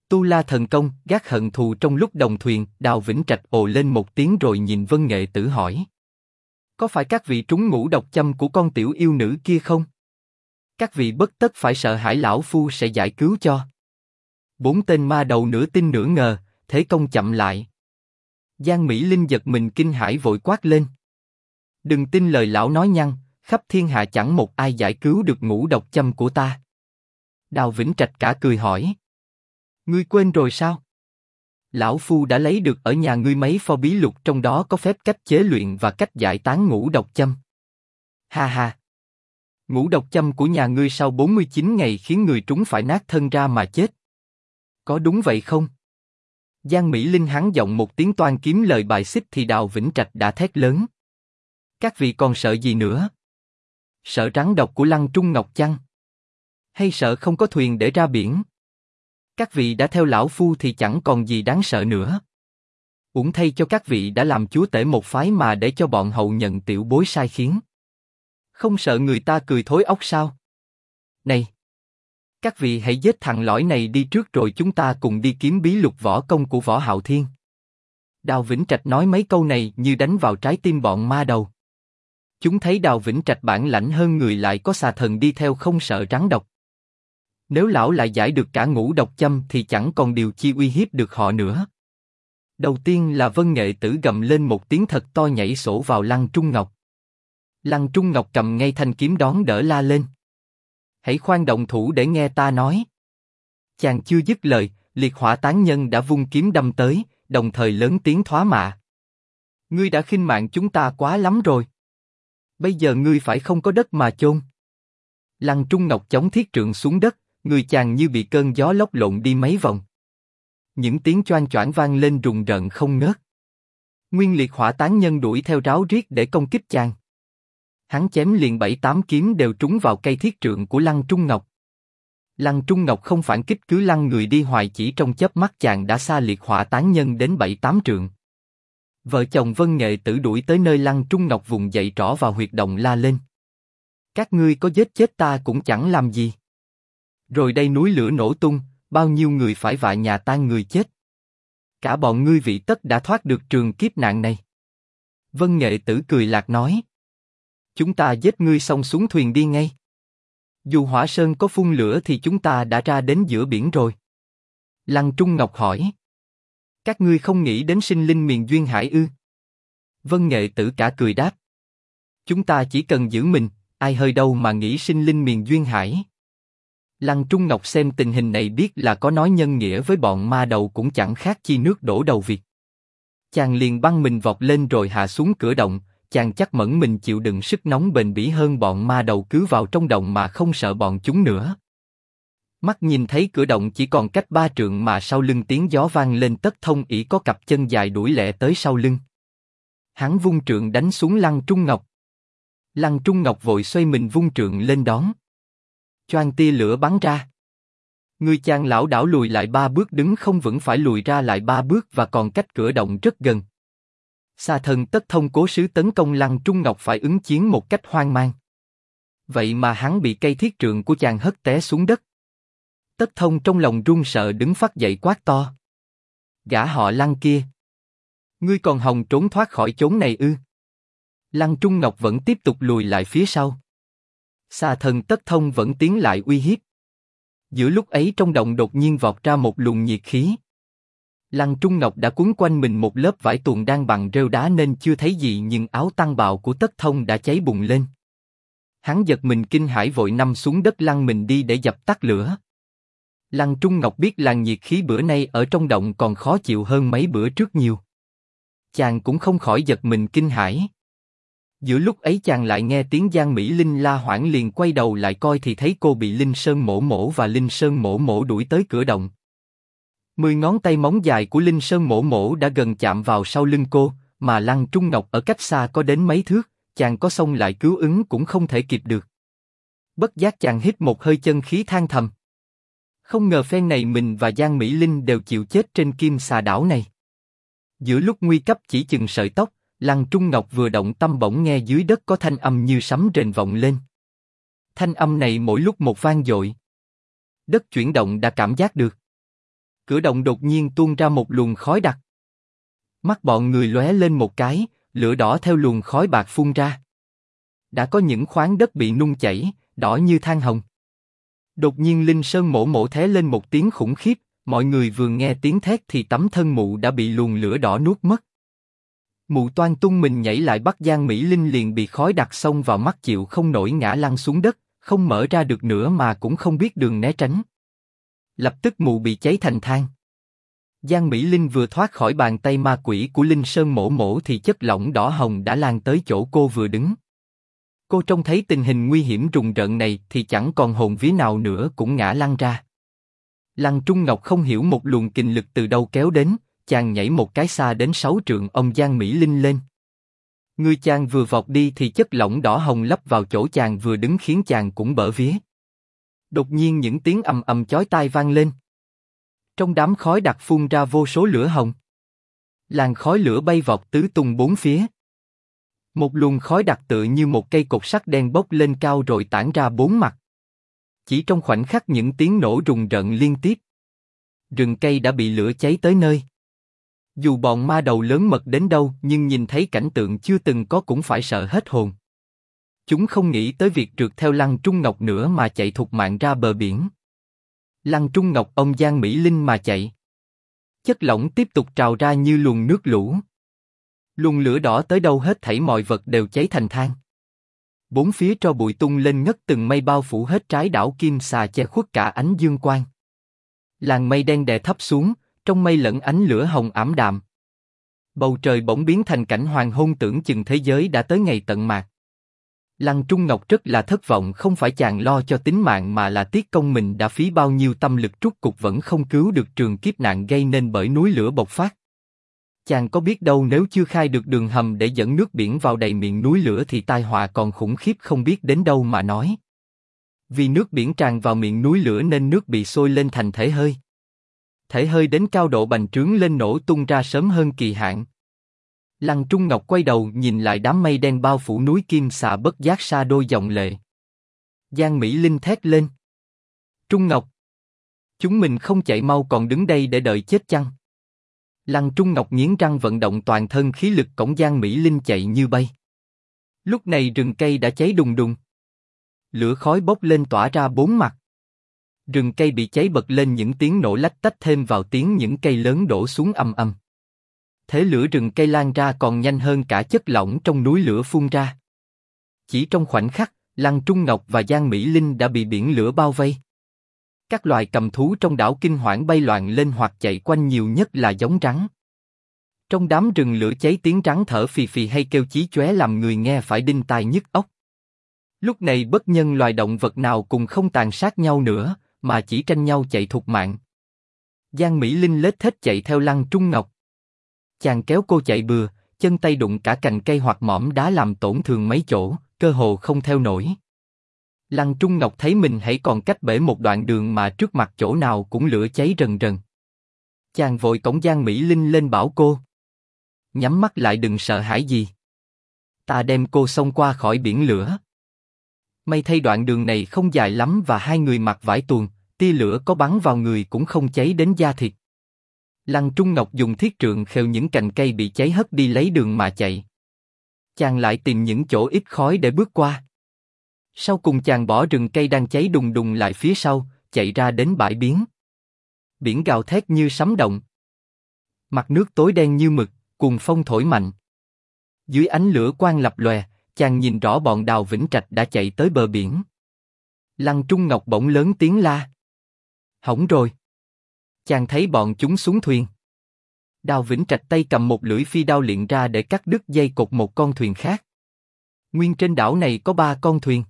Tu La thần công, gác hận thù trong lúc đồng thuyền. Đào Vĩnh Trạch ồ lên một tiếng rồi nhìn Vân Nghệ Tử hỏi. Có phải các vị trúng ngũ độc châm của con tiểu yêu nữ kia không? Các vị bất tất phải sợ hãi, lão phu sẽ giải cứu cho. Bốn tên ma đầu nửa tin nửa ngờ, thế công chậm lại. Giang Mỹ Linh giật mình kinh hãi vội quát lên. Đừng tin lời lão nói nhăng, khắp thiên hạ chẳng một ai giải cứu được ngũ độc châm của ta. Đào Vĩnh Trạch cả cười hỏi. Ngươi quên rồi sao? Lão phu đã lấy được ở nhà ngươi mấy pho bí lục, trong đó có phép cách chế luyện và cách giải tán ngũ độc châm. Ha ha! Ngũ độc châm của nhà ngươi sau 49 ngày khiến người trúng phải nát thân ra mà chết. Có đúng vậy không? Giang Mỹ Linh hắn giọng một tiếng toan kiếm lời bài xích thì Đào Vĩnh Trạch đã thét lớn. Các vị còn sợ gì nữa? Sợ rắn độc của Lăng Trung Ngọc chăng? Hay sợ không có thuyền để ra biển? Các vị đã theo lão phu thì chẳng còn gì đáng sợ nữa. Uổng thay cho các vị đã làm chúa tể một phái mà để cho bọn hậu nhận tiểu bối sai khiến. Không sợ người ta cười thối óc sao? Này! Các vị hãy giết thằng lõi này đi trước rồi chúng ta cùng đi kiếm bí lục võ công của Võ Hạo Thiên. Đào Vĩnh Trạch nói mấy câu này như đánh vào trái tim bọn ma đầu. Chúng thấy Đào Vĩnh Trạch bản lãnh hơn người, lại có xà thần đi theo không sợ rắn độc. Nếu lão lại giải được cả ngũ độc châm thì chẳng còn điều chi uy hiếp được họ nữa. Đầu tiên là Vân Nghệ Tử gầm lên một tiếng thật to nhảy sổ vào Lăng Trung Ngọc. Lăng Trung Ngọc cầm ngay thanh kiếm đón đỡ la lên. Hãy khoan động thủ để nghe ta nói. Chàng chưa dứt lời, liệt hỏa tán nhân đã vung kiếm đâm tới, đồng thời lớn tiếng thoá mạ. Ngươi đã khinh mạng chúng ta quá lắm rồi. Bây giờ ngươi phải không có đất mà chôn. Lăng Trung Ngọc chống thiết trượng xuống đất, người chàng như bị cơn gió lốc lộn đi mấy vòng. Những tiếng choang choảng vang lên rùng rợn không ngớt. Nguyên liệt hỏa tán nhân đuổi theo ráo riết để công kích chàng. Hắn chém liền 7-8 kiếm đều trúng vào cây thiết trượng của Lăng Trung Ngọc. Lăng Trung Ngọc không phản kích cứ lăn người đi hoài, chỉ trong chớp mắt chàng đã xa liệt hỏa tán nhân đến 7-8 trượng. Vợ chồng Vân Nghệ Tử đuổi tới nơi Lăng Trung Ngọc vùng dậy trỏ vào huyệt động la lên. Các ngươi có giết chết ta cũng chẳng làm gì. Rồi đây núi lửa nổ tung, bao nhiêu người phải vạ nhà tan người chết. Cả bọn ngươi vị tất đã thoát được trường kiếp nạn này. Vân Nghệ Tử cười lạc nói. Chúng ta giết ngươi xong xuống thuyền đi ngay. Dù hỏa sơn có phun lửa thì chúng ta đã ra đến giữa biển rồi. Lăng Trung Ngọc hỏi. Các ngươi không nghĩ đến sinh linh miền duyên hải ư? Vân Nghệ Tử cả cười đáp. Chúng ta chỉ cần giữ mình, ai hơi đâu mà nghĩ sinh linh miền duyên hải. Lăng Trung Ngọc xem tình hình này biết là có nói nhân nghĩa với bọn ma đầu cũng chẳng khác chi nước đổ đầu vịt. Chàng liền băng mình vọt lên rồi hạ xuống cửa động. Chàng chắc mẫn mình chịu đựng sức nóng bền bỉ hơn bọn ma đầu cứ vào trong động mà không sợ bọn chúng nữa. Mắt nhìn thấy cửa động chỉ còn cách 3 trượng mà sau lưng tiếng gió vang lên, Tất Thông ỷ có cặp chân dài đuổi lẹ tới sau lưng. Hắn vung trượng đánh xuống Lăng Trung Ngọc. Lăng Trung Ngọc vội xoay mình vung trượng lên đón. Choang tia lửa bắn ra. Người chàng lảo đảo lùi lại 3 bước, đứng không vững phải lùi ra lại 3 bước và còn cách cửa động rất gần. Xà thần Tất Thông cố sứ tấn công Lăng Trung Ngọc phải ứng chiến một cách hoang mang. Vậy mà hắn bị cây thiết trượng của chàng hất té xuống đất. Tất Thông trong lòng run sợ đứng phát dậy quát to. Gã họ Lăng kia! Ngươi còn hòng trốn thoát khỏi chốn này ư? Lăng Trung Ngọc vẫn tiếp tục lùi lại phía sau. Xà thần Tất Thông vẫn tiến lại uy hiếp. Giữa lúc ấy trong động đột nhiên vọt ra một luồng nhiệt khí. Lăng Trung Ngọc đã quấn quanh mình một lớp vải tuồng đang bằng rêu đá nên chưa thấy gì, nhưng áo tăng bào của Tất Thông đã cháy bùng lên. Hắn giật mình kinh hãi vội nằm xuống đất lăn mình đi để dập tắt lửa. Lăng Trung Ngọc biết làn nhiệt khí bữa nay ở trong động còn khó chịu hơn mấy bữa trước nhiều. Chàng cũng không khỏi giật mình kinh hãi. Giữa lúc ấy chàng lại nghe tiếng Giang Mỹ Linh la hoảng, liền quay đầu lại coi thì thấy cô bị Linh Sơn Mổ Mổ và Linh Sơn Mổ Mổ đuổi tới cửa động. 10 ngón tay móng dài của Linh Sơn Mổ Mổ đã gần chạm vào sau lưng cô, mà Lăng Trung Ngọc ở cách xa có đến mấy thước, chàng có xông lại cứu ứng cũng không thể kịp được. Bất giác chàng hít một hơi chân khí than thầm. Không ngờ phen này mình và Giang Mỹ Linh đều chịu chết trên Kim Xà đảo này. Giữa lúc nguy cấp chỉ chừng sợi tóc, Lăng Trung Ngọc vừa động tâm bỗng nghe dưới đất có thanh âm như sấm rền vọng lên. Thanh âm này mỗi lúc một vang dội. Đất chuyển động đã cảm giác được. Cửa động đột nhiên tuôn ra một luồng khói đặc. Mắt bọn người lóe lên một cái, lửa đỏ theo luồng khói bạc phun ra. Đã có những khoáng đất bị nung chảy, đỏ như than hồng. Đột nhiên Linh Sơn mổ mổ thét lên một tiếng khủng khiếp, mọi người vừa nghe tiếng thét thì tấm thân mụ đã bị luồng lửa đỏ nuốt mất. Mụ toan tung mình nhảy lại bắt Giang Mỹ Linh liền bị khói đặc xông vào mắt chịu không nổi ngã lăn xuống đất, không mở ra được nữa mà cũng không biết đường né tránh. Lập tức mụ bị cháy thành than. Giang Mỹ Linh vừa thoát khỏi bàn tay ma quỷ của Linh Sơn mổ mổ thì chất lỏng đỏ hồng đã lan tới chỗ cô vừa đứng. Cô trông thấy tình hình nguy hiểm rùng rợn này thì chẳng còn hồn vía nào nữa cũng ngã lăn ra. Lăng Trung Ngọc không hiểu một luồng kình lực từ đâu kéo đến, chàng nhảy một cái xa đến 6 trượng ông Giang Mỹ Linh lên. Người chàng vừa vọt đi thì chất lỏng đỏ hồng lấp vào chỗ chàng vừa đứng khiến chàng cũng bở vía. Đột nhiên những tiếng ầm ầm chói tai vang lên. Trong đám khói đặc phun ra vô số lửa hồng. Làn khói lửa bay vọt tứ tung bốn phía. Một luồng khói đặc tựa như một cây cột sắt đen bốc lên cao rồi tản ra bốn mặt. Chỉ trong khoảnh khắc những tiếng nổ rùng rợn liên tiếp. Rừng cây đã bị lửa cháy tới nơi. Dù bọn ma đầu lớn mật đến đâu nhưng nhìn thấy cảnh tượng chưa từng có cũng phải sợ hết hồn. Chúng không nghĩ tới việc trượt theo Lăng Trung Ngọc nữa mà chạy thục mạng ra bờ biển. Lăng Trung Ngọc ông Giang Mỹ Linh mà chạy. Chất lỏng tiếp tục trào ra như luồng nước lũ. Luồng lửa đỏ tới đâu hết thảy mọi vật đều cháy thành than. Bốn phía tro bụi tung lên ngất từng mây bao phủ hết trái đảo Kim Xà che khuất cả ánh dương quang. Làn mây đen đè thấp xuống, trong mây lẫn ánh lửa hồng ảm đạm. Bầu trời bỗng biến thành cảnh hoàng hôn tưởng chừng thế giới đã tới ngày tận mạc. Lăng Trung Ngọc rất là thất vọng, không phải chàng lo cho tính mạng mà là tiếc công mình đã phí bao nhiêu tâm lực trút cục vẫn không cứu được trường kiếp nạn gây nên bởi núi lửa bộc phát. Chàng có biết đâu nếu chưa khai được đường hầm để dẫn nước biển vào đầy miệng núi lửa thì tai họa còn khủng khiếp không biết đến đâu mà nói. Vì nước biển tràn vào miệng núi lửa nên nước bị sôi lên thành thể hơi. Thể hơi đến cao độ bành trướng lên nổ tung ra sớm hơn kỳ hạn. Lăng Trung Ngọc quay đầu nhìn lại đám mây đen bao phủ núi Kim Xà bất giác xa đôi dòng lệ. Giang Mỹ Linh thét lên. Trung Ngọc! Chúng mình không chạy mau còn đứng đây để đợi chết chăng? Lăng Trung Ngọc nghiến răng vận động toàn thân khí lực cõng Giang Mỹ Linh chạy như bay. Lúc này rừng cây đã cháy đùng đùng. Lửa khói bốc lên tỏa ra bốn mặt. Rừng cây bị cháy bật lên những tiếng nổ lách tách thêm vào tiếng những cây lớn đổ xuống ầm ầm. Thế lửa rừng cây lan ra còn nhanh hơn cả chất lỏng trong núi lửa phun ra. Chỉ trong khoảnh khắc, Lăng Trung Ngọc và Giang Mỹ Linh đã bị biển lửa bao vây. Các loài cầm thú trong đảo kinh hoảng bay loạn lên hoặc chạy quanh, nhiều nhất là giống rắn. Trong đám rừng lửa cháy tiếng rắn thở phì phì hay kêu chí chóe làm người nghe phải đinh tai nhức óc. Lúc này bất nhân loài động vật nào cùng không tàn sát nhau nữa, mà chỉ tranh nhau chạy thục mạng. Giang Mỹ Linh lết thết chạy theo Lăng Trung Ngọc. Chàng kéo cô chạy bừa, chân tay đụng cả cành cây hoặc mỏm đá làm tổn thương mấy chỗ, cơ hồ không theo nổi. Lăng Trung Ngọc thấy mình hãy còn cách bể một đoạn đường mà trước mặt chỗ nào cũng lửa cháy rần rần. Chàng vội cõng Giang Mỹ Linh lên bảo cô. Nhắm mắt lại đừng sợ hãi gì. Ta đem cô xông qua khỏi biển lửa. May thay đoạn đường này không dài lắm và hai người mặc vải tuồng, tia lửa có bắn vào người cũng không cháy đến da thịt. Lăng Trung Ngọc dùng thiết trượng khều những cành cây bị cháy hất đi lấy đường mà chạy. Chàng lại tìm những chỗ ít khói để bước qua. Sau cùng chàng bỏ rừng cây đang cháy đùng đùng lại phía sau, chạy ra đến bãi biển. Biển gào thét như sấm động. Mặt nước tối đen như mực, cuồng phong thổi mạnh. Dưới ánh lửa quang lập lòe, chàng nhìn rõ bọn Đào Vĩnh Trạch đã chạy tới bờ biển. Lăng Trung Ngọc bỗng lớn tiếng la. Hỏng rồi! Chàng thấy bọn chúng xuống thuyền. Đào Vĩnh Trạch tay cầm một lưỡi phi đao liệng ra để cắt đứt dây cột một con thuyền khác. Nguyên trên đảo này có 3 con thuyền.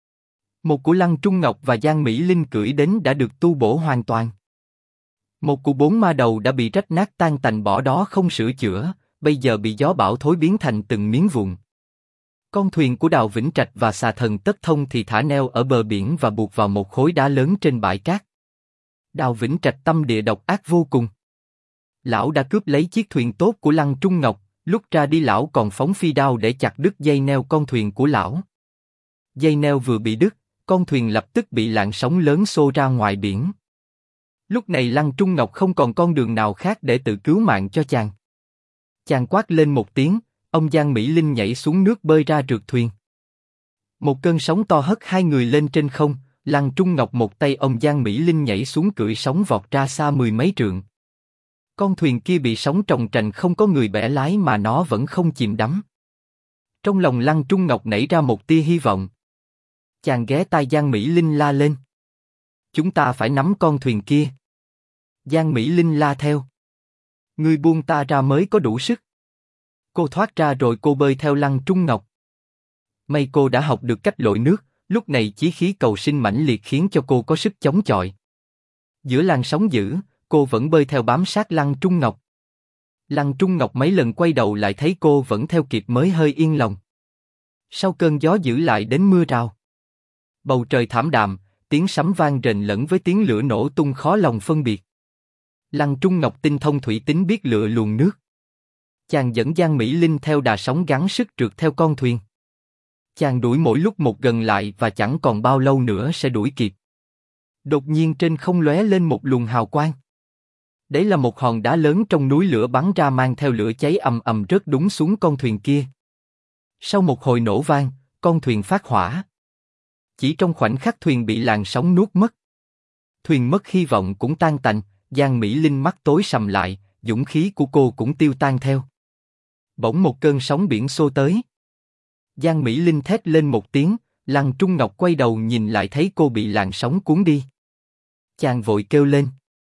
Một của Lăng Trung Ngọc và Giang Mỹ Linh cưỡi đến đã được tu bổ hoàn toàn. Một của 4 ma đầu đã bị rách nát tan tành bỏ đó không sửa chữa, bây giờ bị gió bão thối biến thành từng miếng vụn. Con thuyền của Đào Vĩnh Trạch và xà thần Tất Thông thì thả neo ở bờ biển và buộc vào một khối đá lớn trên bãi cát. Đào Vĩnh Trạch tâm địa độc ác vô cùng. Lão đã cướp lấy chiếc thuyền tốt của Lăng Trung Ngọc, lúc ra đi lão còn phóng phi đao để chặt đứt dây neo con thuyền của lão. Dây neo vừa bị đứt, con thuyền lập tức bị làn sóng lớn xô ra ngoài biển. Lúc này Lăng Trung Ngọc không còn con đường nào khác để tự cứu mạng cho chàng. Chàng quát lên một tiếng, ông Giang Mỹ Linh nhảy xuống nước bơi ra trượt thuyền. Một cơn sóng to hất hai người lên trên không, Lăng Trung Ngọc một tay ông Giang Mỹ Linh nhảy xuống cưỡi sóng vọt ra xa mười mấy trượng. Con thuyền kia bị sóng trồng trành không có người bẻ lái mà nó vẫn không chìm đắm. Trong lòng Lăng Trung Ngọc nảy ra một tia hy vọng. Chàng ghé tai Giang Mỹ Linh la lên. Chúng ta phải nắm con thuyền kia. Giang Mỹ Linh la theo. Ngươi buông ta ra mới có đủ sức. Cô thoát ra rồi cô bơi theo Lăng Trung Ngọc. May cô đã học được cách lội nước, lúc này chí khí cầu sinh mãnh liệt khiến cho cô có sức chống chọi. Giữa làn sóng dữ, cô vẫn bơi theo bám sát Lăng Trung Ngọc. Lăng Trung Ngọc mấy lần quay đầu lại thấy cô vẫn theo kịp mới hơi yên lòng. Sau cơn gió dữ lại đến mưa rào. Bầu trời thảm đạm, tiếng sấm vang rền lẫn với tiếng lửa nổ tung khó lòng phân biệt. Lăng Trung Ngọc tinh thông thủy tính biết lựa luồng nước. Chàng dẫn Giang Mỹ Linh theo đà sóng gắng sức trượt theo con thuyền. Chàng đuổi mỗi lúc một gần lại và chẳng còn bao lâu nữa sẽ đuổi kịp. Đột nhiên trên không lóe lên một luồng hào quang. Đấy là một hòn đá lớn trong núi lửa bắn ra mang theo lửa cháy ầm ầm rớt đúng xuống con thuyền kia. Sau một hồi nổ vang, con thuyền phát hỏa. Chỉ trong khoảnh khắc thuyền bị làn sóng nuốt mất. Thuyền mất hy vọng cũng tan tành, Giang Mỹ Linh mắt tối sầm lại, dũng khí của cô cũng tiêu tan theo. Bỗng một cơn sóng biển xô tới. Giang Mỹ Linh thét lên một tiếng, Lăng Trung Ngọc quay đầu nhìn lại thấy cô bị làn sóng cuốn đi. Chàng vội kêu lên.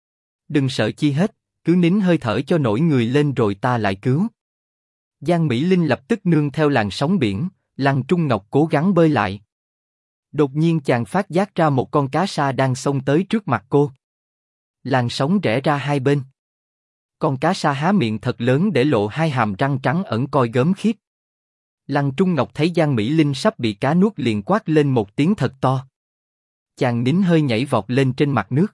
Đừng sợ chi hết, cứ nín hơi thở cho nổi người lên rồi ta lại cứu. Giang Mỹ Linh lập tức nương theo làn sóng biển, Lăng Trung Ngọc cố gắng bơi lại. Đột nhiên chàng phát giác ra một con cá sa đang xông tới trước mặt cô. Làn sóng rẽ ra hai bên. Con cá sa há miệng thật lớn để lộ hai hàm răng trắng ẩn coi gớm khiếp. Lăng Trung Ngọc thấy Giang Mỹ Linh sắp bị cá nuốt liền quát lên một tiếng thật to. Chàng nín hơi nhảy vọt lên trên mặt nước.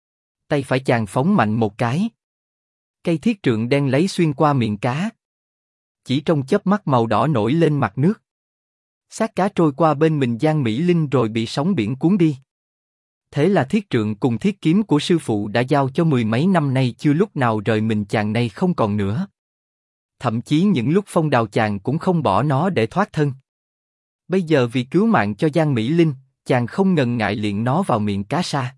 Tay phải chàng phóng mạnh một cái. Cây thiết trượng đen lấy xuyên qua miệng cá. Chỉ trong chớp mắt màu đỏ nổi lên mặt nước. Xác cá trôi qua bên mình Giang Mỹ Linh rồi bị sóng biển cuốn đi. Thế là thiết trượng cùng thiết kiếm của sư phụ đã giao cho mười mấy năm nay chưa lúc nào rời mình chàng này không còn nữa. Thậm chí những lúc phong đào chàng cũng không bỏ nó để thoát thân. Bây giờ vì cứu mạng cho Giang Mỹ Linh, chàng không ngần ngại liệng nó vào miệng cá sa.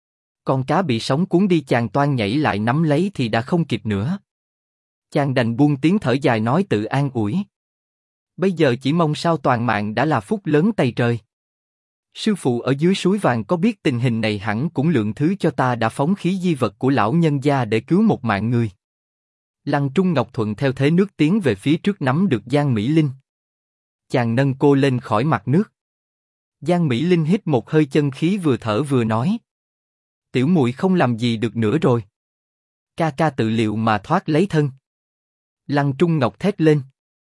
Con cá bị sóng cuốn đi chàng toan nhảy lại nắm lấy thì đã không kịp nữa. Chàng đành buông tiếng thở dài nói tự an ủi. Bây giờ chỉ mong sao toàn mạng đã là phúc lớn tày trời. Sư phụ ở dưới suối vàng có biết tình hình này hẳn cũng lượng thứ cho ta đã phóng khí di vật của lão nhân gia để cứu một mạng người. Lăng Trung Ngọc thuận theo thế nước tiến về phía trước nắm được Giang Mỹ Linh. Chàng nâng cô lên khỏi mặt nước. Giang Mỹ Linh hít một hơi chân khí vừa thở vừa nói. Tiểu muội không làm gì được nữa rồi. Ca ca tự liệu mà thoát lấy thân. Lăng Trung Ngọc thét lên.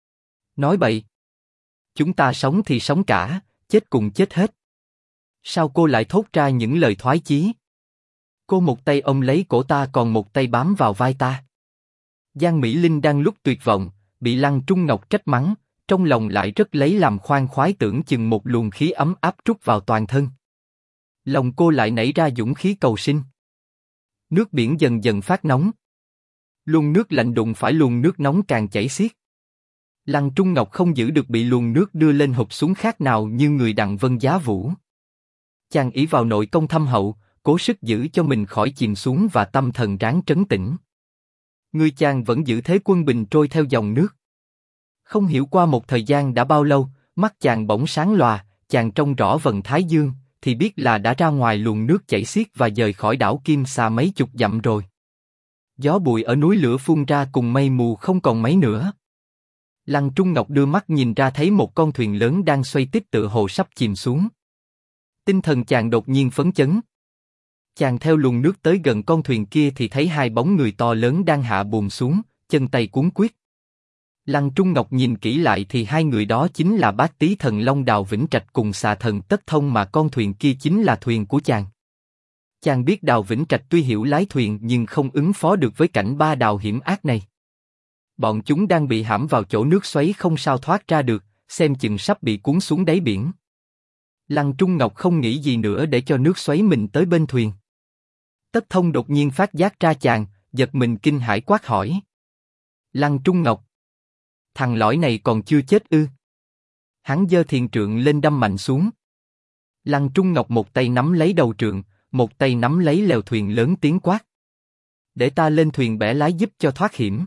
Nói bậy. Chúng ta sống thì sống cả, chết cùng chết hết. Sao cô lại thốt ra những lời thoái chí? Cô một tay ôm lấy cổ ta còn một tay bám vào vai ta. Giang Mỹ Linh đang lúc tuyệt vọng, bị Lăng Trung Ngọc trách mắng, trong lòng lại rất lấy làm khoan khoái tưởng chừng một luồng khí ấm áp trút vào toàn thân. Lòng cô lại nảy ra dũng khí cầu sinh. Nước biển dần dần phát nóng. Luồng nước lạnh đụng phải luồng nước nóng càng chảy xiết. Lăng Trung Ngọc không giữ được bị luồng nước đưa lên hụp xuống khác nào như người đặng vân giá vũ. Chàng ỷ vào nội công thâm hậu, cố sức giữ cho mình khỏi chìm xuống và tâm thần ráng trấn tĩnh. Người chàng vẫn giữ thế quân bình trôi theo dòng nước. Không hiểu qua một thời gian đã bao lâu, mắt chàng bỗng sáng lòa, chàng trông rõ vầng thái dương, thì biết là đã ra ngoài luồng nước chảy xiết và dời khỏi đảo Kim Sa mấy chục dặm rồi. Gió bụi ở núi lửa phun ra cùng mây mù không còn mấy nữa. Lăng Trung Ngọc đưa mắt nhìn ra thấy một con thuyền lớn đang xoay tít tựa hồ sắp chìm xuống. Tinh thần chàng đột nhiên phấn chấn. Chàng theo luồng nước tới gần con thuyền kia thì thấy hai bóng người to lớn đang hạ buồm xuống, chân tay cuống quýt. Lăng Trung Ngọc nhìn kỹ lại thì hai người đó chính là Bát Tý Thần Long Đào Vĩnh Trạch cùng Xà Thần Tất Thông mà con thuyền kia chính là thuyền của chàng. Chàng biết Đào Vĩnh Trạch tuy hiểu lái thuyền nhưng không ứng phó được với cảnh ba đào hiểm ác này. Bọn chúng đang bị hãm vào chỗ nước xoáy không sao thoát ra được, xem chừng sắp bị cuốn xuống đáy biển. Lăng Trung Ngọc không nghĩ gì nữa để cho nước xoáy mình tới bên thuyền. Tất Thông đột nhiên phát giác ra chàng, giật mình kinh hãi quát hỏi. Lăng Trung Ngọc. Thằng lõi này còn chưa chết ư? Hắn giơ thiền trượng lên đâm mạnh xuống. Lăng Trung Ngọc một tay nắm lấy đầu trượng, một tay nắm lấy lèo thuyền lớn tiếng quát. Để ta lên thuyền bẻ lái giúp cho thoát hiểm.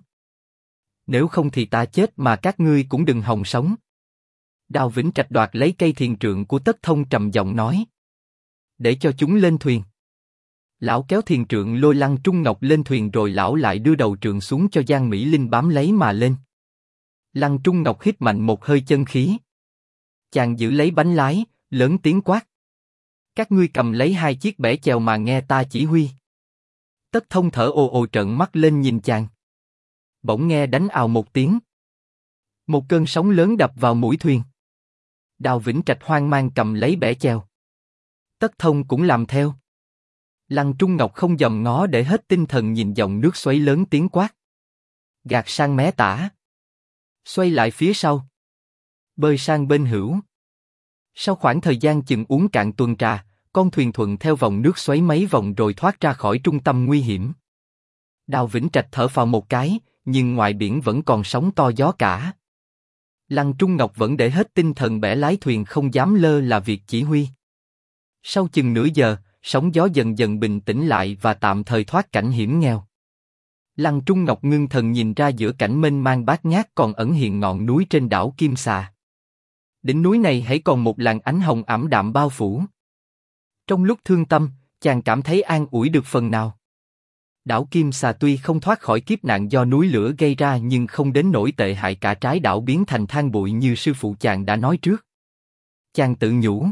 Nếu không thì ta chết mà các ngươi cũng đừng hòng sống. Đào Vĩnh Trạch đoạt lấy cây thiền trượng của Tất Thông trầm giọng nói. Để cho chúng lên thuyền. Lão kéo thiền trượng lôi Lăng Trung Ngọc lên thuyền rồi lão lại đưa đầu trượng xuống cho Giang Mỹ Linh bám lấy mà lên. Lăng Trung Ngọc hít mạnh một hơi chân khí. Chàng giữ lấy bánh lái, lớn tiếng quát. Các ngươi cầm lấy 2 chiếc bẻ chèo mà nghe ta chỉ huy. Tất Thông thở ồ ồ trợn mắt lên nhìn chàng. Bỗng nghe đánh ào một tiếng. Một cơn sóng lớn đập vào mũi thuyền. Đào Vĩnh Trạch hoang mang cầm lấy bẻ chèo. Tất Thông cũng làm theo. Lăng Trung Ngọc không dòm ngó để hết tinh thần nhìn dòng nước xoáy lớn tiếng quát. Gạt sang mé tả. Xoay lại phía sau. Bơi sang bên hữu. Sau khoảng thời gian chừng uống cạn tuần trà, con thuyền thuận theo vòng nước xoáy mấy vòng rồi thoát ra khỏi trung tâm nguy hiểm. Đào Vĩnh Trạch thở phào một cái, nhưng ngoài biển vẫn còn sóng to gió cả. Lăng Trung Ngọc vẫn để hết tinh thần bẻ lái thuyền không dám lơ là việc chỉ huy. Sau chừng nửa giờ, sóng gió dần dần bình tĩnh lại và tạm thời thoát cảnh hiểm nghèo. Lăng Trung Ngọc ngưng thần nhìn ra giữa cảnh mênh mang bát ngát còn ẩn hiện ngọn núi trên đảo Kim Xà. Đỉnh núi này hãy còn một làn ánh hồng ảm đạm bao phủ. Trong lúc thương tâm, chàng cảm thấy an ủi được phần nào. Đảo Kim Xà tuy không thoát khỏi kiếp nạn do núi lửa gây ra nhưng không đến nỗi tệ hại cả trái đảo biến thành than bụi như sư phụ chàng đã nói trước. Chàng tự nhủ.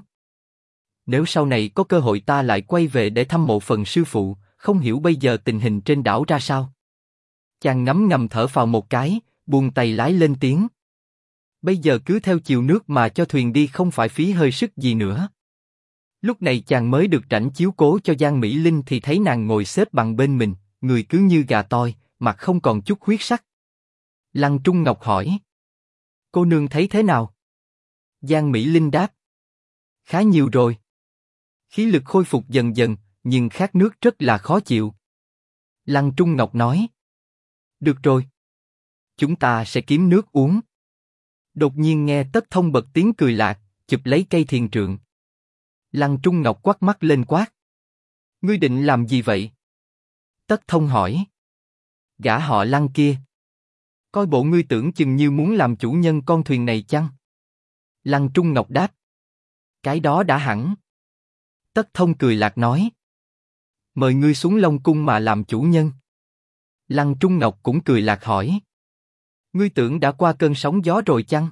Nếu sau này có cơ hội ta lại quay về để thăm mộ phần sư phụ, không hiểu bây giờ tình hình trên đảo ra sao. Chàng ngấm ngầm thở phào một cái, buông tay lái lên tiếng. Bây giờ cứ theo chiều nước mà cho thuyền đi không phải phí hơi sức gì nữa. Lúc này chàng mới được rảnh chiếu cố cho Giang Mỹ Linh thì thấy nàng ngồi xếp bằng bên mình, người cứ như gà toi, mặt không còn chút huyết sắc. Lăng Trung Ngọc hỏi. Cô nương thấy thế nào? Giang Mỹ Linh đáp. Khá nhiều rồi. Khí lực khôi phục dần dần, nhưng khát nước rất là khó chịu. Lăng Trung Ngọc nói. Được rồi. Chúng ta sẽ kiếm nước uống. Đột nhiên nghe Tất Thông bật tiếng cười lạc, chụp lấy cây thiền trượng. Lăng Trung Ngọc quắt mắt lên quát. Ngươi định làm gì vậy? Tất Thông hỏi. Gã họ Lăng kia. Coi bộ ngươi tưởng chừng như muốn làm chủ nhân con thuyền này chăng? Lăng Trung Ngọc đáp. Cái đó đã hẳn. Tất Thông cười lạc nói. Mời ngươi xuống Long Cung mà làm chủ nhân. Lăng Trung Ngọc cũng cười lạc hỏi. Ngươi tưởng đã qua cơn sóng gió rồi chăng?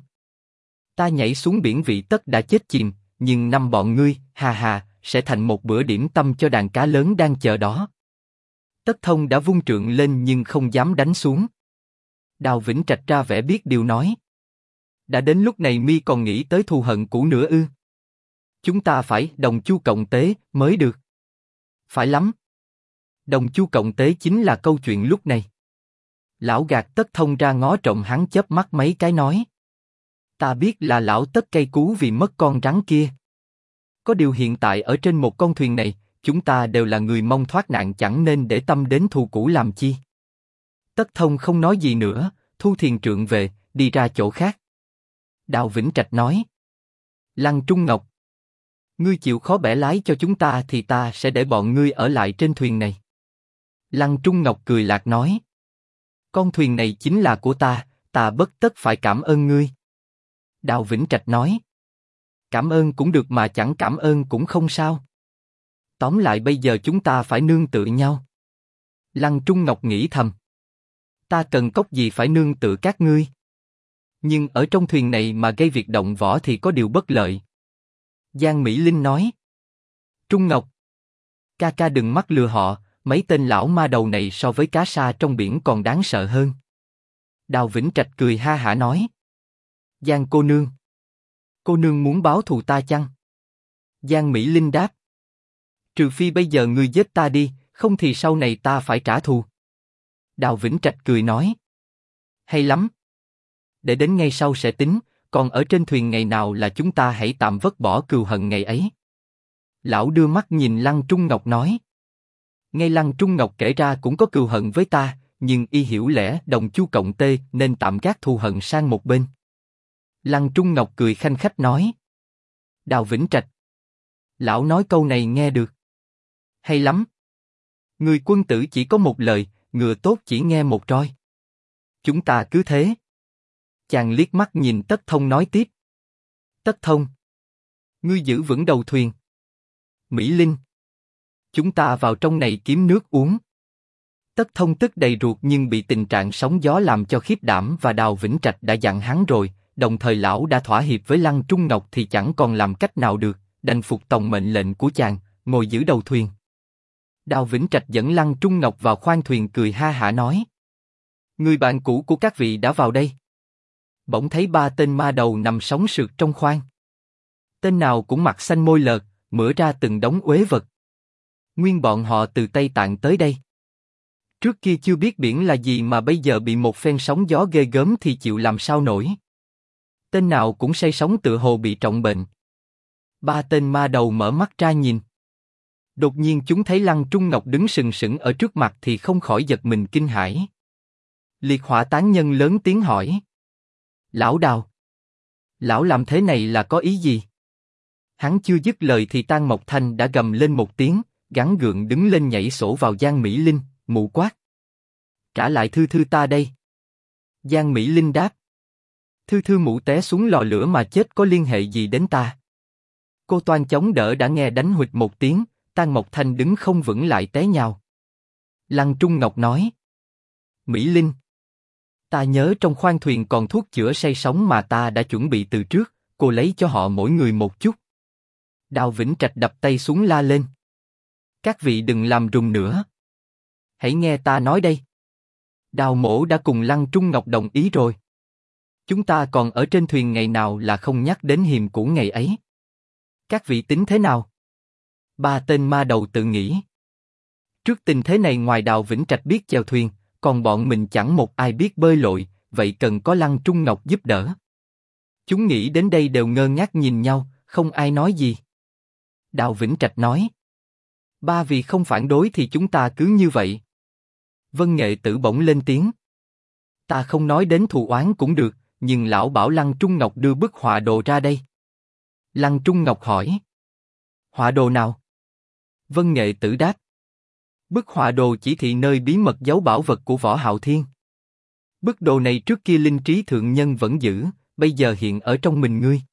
Ta nhảy xuống biển vị tất đã chết chìm, nhưng năm bọn ngươi, hà hà, sẽ thành một bữa điểm tâm cho đàn cá lớn đang chờ đó. Tất Thông đã vung trượng lên nhưng không dám đánh xuống. Đào Vĩnh Trạch ra vẻ biết điều nói. Đã đến lúc này mi còn nghĩ tới thù hận cũ nữa ư? Chúng ta phải đồng chu cộng tế mới được. Phải lắm. Đồng chu cộng tế chính là câu chuyện lúc này. Lão gạt Tất Thông ra ngó trộm hắn chớp mắt mấy cái nói. Ta biết là lão Tất cay cú vì mất con rắn kia. Có điều hiện tại ở trên một con thuyền này, chúng ta đều là người mong thoát nạn chẳng nên để tâm đến thù cũ làm chi. Tất Thông không nói gì nữa, thu thiền trượng về, đi ra chỗ khác. Đào Vĩnh Trạch nói. Lăng Trung Ngọc. Ngươi chịu khó bẻ lái cho chúng ta thì ta sẽ để bọn ngươi ở lại trên thuyền này. Lăng Trung Ngọc cười lạc nói. Con thuyền này chính là của ta bất tất phải cảm ơn ngươi. Đào Vĩnh Trạch nói. Cảm ơn cũng được mà chẳng cảm ơn cũng không sao. Tóm lại bây giờ chúng ta phải nương tựa nhau. Lăng Trung Ngọc nghĩ thầm. Ta cần cốc gì phải nương tựa các ngươi. Nhưng ở trong thuyền này mà gây việc động võ thì có điều bất lợi. Giang Mỹ Linh nói. Trung Ngọc. Ca ca đừng mắc lừa họ, mấy tên lão ma đầu này so với cá sa trong biển còn đáng sợ hơn. Đào Vĩnh Trạch cười ha hả nói. Giang cô nương muốn báo thù ta chăng? Giang Mỹ Linh đáp. Trừ phi bây giờ ngươi giết ta đi, không thì sau này ta phải trả thù. Đào Vĩnh Trạch cười nói. Hay lắm. Để đến ngày sau sẽ tính, còn ở trên thuyền ngày nào là chúng ta hãy tạm vứt bỏ cừu hận ngày ấy. Lão đưa mắt nhìn Lăng Trung Ngọc nói. Ngay Lăng Trung Ngọc kể ra cũng có cừu hận với ta, nhưng y hiểu lẽ đồng chu cộng tê nên tạm gác thù hận sang một bên. Lăng Trung Ngọc cười khanh khách nói. Đào Vĩnh Trạch. Lão nói câu này nghe được. Hay lắm. Người quân tử chỉ có một lời, ngựa tốt chỉ nghe một roi. Chúng ta cứ thế. Chàng liếc mắt nhìn Tất Thông nói tiếp. Tất Thông. Ngươi giữ vững đầu thuyền. Mỹ Linh. Chúng ta vào trong này kiếm nước uống. Tất Thông tức đầy ruột nhưng bị tình trạng sóng gió làm cho khiếp đảm và Đào Vĩnh Trạch đã dặn hắn rồi, đồng thời lão đã thỏa hiệp với Lăng Trung Ngọc thì chẳng còn làm cách nào được, đành phục tòng mệnh lệnh của chàng, ngồi giữ đầu thuyền. Đào Vĩnh Trạch dẫn Lăng Trung Ngọc vào khoang thuyền cười ha hả nói. Người bạn cũ của các vị đã vào đây. Bỗng thấy 3 tên ma đầu nằm sóng sượt trong khoang. Tên nào cũng mặt xanh môi lợt, mửa ra từng đống uế vật. Nguyên bọn họ từ Tây Tạng tới đây. Trước kia chưa biết biển là gì mà bây giờ bị một phen sóng gió ghê gớm thì chịu làm sao nổi. Tên nào cũng say sóng tựa hồ bị trọng bệnh. 3 tên ma đầu mở mắt ra nhìn. Đột nhiên chúng thấy Lăng Trung Ngọc đứng sừng sững ở trước mặt thì không khỏi giật mình kinh hãi. Liệt Hỏa tán nhân lớn tiếng hỏi. Lão Đào. Lão làm thế này là có ý gì? Hắn chưa dứt lời thì Tang Mộc Thanh đã gầm lên một tiếng, gắng gượng đứng lên nhảy sổ vào Giang Mỹ Linh, mụ quát. Trả lại Thư Thư ta đây. Giang Mỹ Linh đáp. Thư Thư mụ té xuống lò lửa mà chết có liên hệ gì đến ta? Cô toan chống đỡ đã nghe đánh huỵch một tiếng, Tang Mộc Thanh đứng không vững lại té nhào. Lăng Trung Ngọc nói. Mỹ Linh. Ta nhớ trong khoang thuyền còn thuốc chữa say sóng mà ta đã chuẩn bị từ trước, cô lấy cho họ mỗi người một chút. Đào Vĩnh Trạch đập tay xuống la lên. Các vị đừng làm rùng nữa. Hãy nghe ta nói đây. Đào mổ đã cùng Lăng Trung Ngọc đồng ý rồi. Chúng ta còn ở trên thuyền ngày nào là không nhắc đến hiềm cũ ngày ấy. Các vị tính thế nào? 3 tên ma đầu tự nghĩ. Trước tình thế này ngoài Đào Vĩnh Trạch biết chèo thuyền, còn bọn mình chẳng một ai biết bơi lội, vậy cần có Lăng Trung Ngọc giúp đỡ. Chúng nghĩ đến đây đều ngơ ngác nhìn nhau, không ai nói gì. Đào Vĩnh Trạch nói. 3 vị không phản đối thì chúng ta cứ như vậy. Vân Nghệ Tử bỗng lên tiếng. Ta không nói đến thù oán cũng được, nhưng lão bảo Lăng Trung Ngọc đưa bức họa đồ ra đây. Lăng Trung Ngọc hỏi. Họa đồ nào? Vân Nghệ Tử đáp. Bức họa đồ chỉ thị nơi bí mật giấu bảo vật của Võ Hạo Thiên. Bức đồ này trước kia linh trí thượng nhân vẫn giữ, bây giờ hiện ở trong mình ngươi.